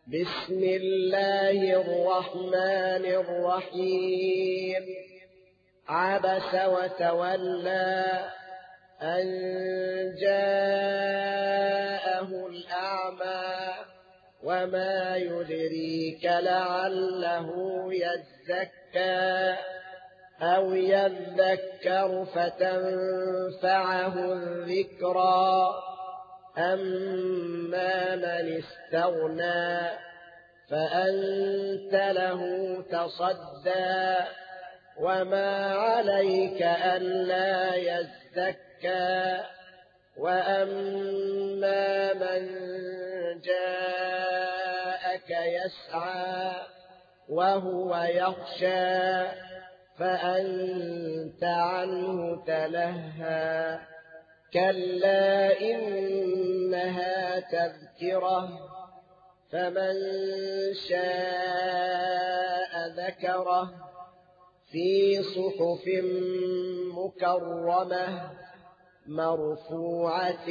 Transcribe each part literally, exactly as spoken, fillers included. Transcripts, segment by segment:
بسم الله الرحمن الرحيم. عبس وتولى أن جاءه الأعمى وما يدريك لعله يزكى أو يذكر فتنفعه الذكرى أما من استغنى فأنت له تصدى وما عليك ألا يزكى وأما من جاءك يسعى وهو يخشى فأنت عنه تلهى كلا إنها تذكرة فمن شاء ذكره في صحف مكرمة مرفوعة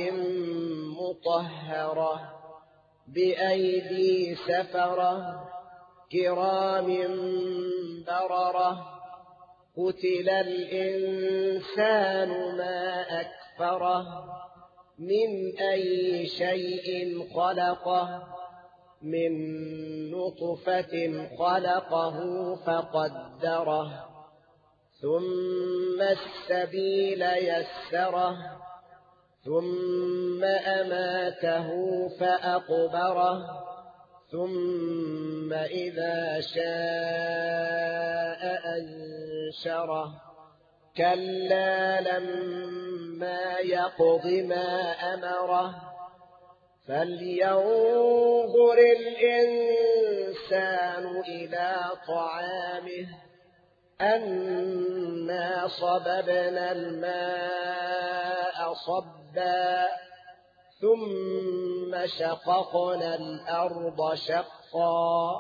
مطهرة بأيدي سفرة كرام بررة قتل الإنسان ما أكفره من أي شيء خلقه من نطفة خلقه فقدره ثم السبيل يسره ثم أماته فأقبره ثم إذا شاء أنشره كلا لما يقض ما أمره فلينظر الإنسان إلى طعامه أنا صببنا الماء صبا ثم شققنا الأرض شقا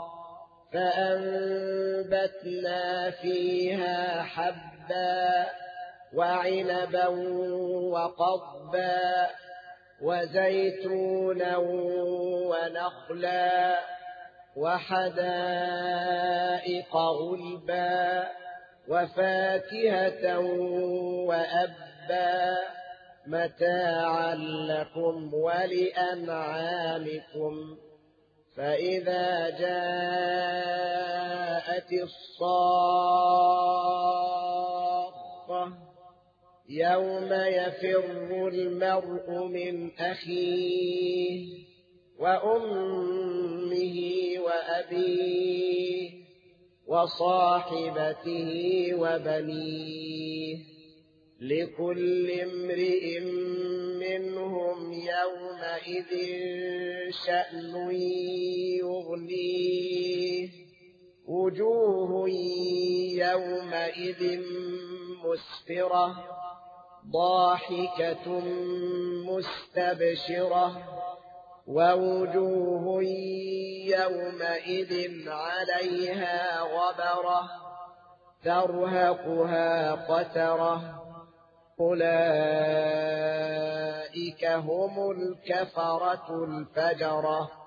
فأنبتنا فيها حبا وعنبا وقضبا وزيتونا ونخلا وحدائق غلبا وفاكهة وأبا متاعا لكم ولأنعامكم فإذا جاءت الصاخة يوم يفر المرء من أخيه وأمه وأبيه وصاحبته وبنيه لكل امرئ منهم يومئذ شأن يغنيه وجوه يومئذ مسفرة ضاحكة مستبشرة ووجوه يومئذ عليها غبرة ترهقها قترة أولئك هم الكفرة الفجرة.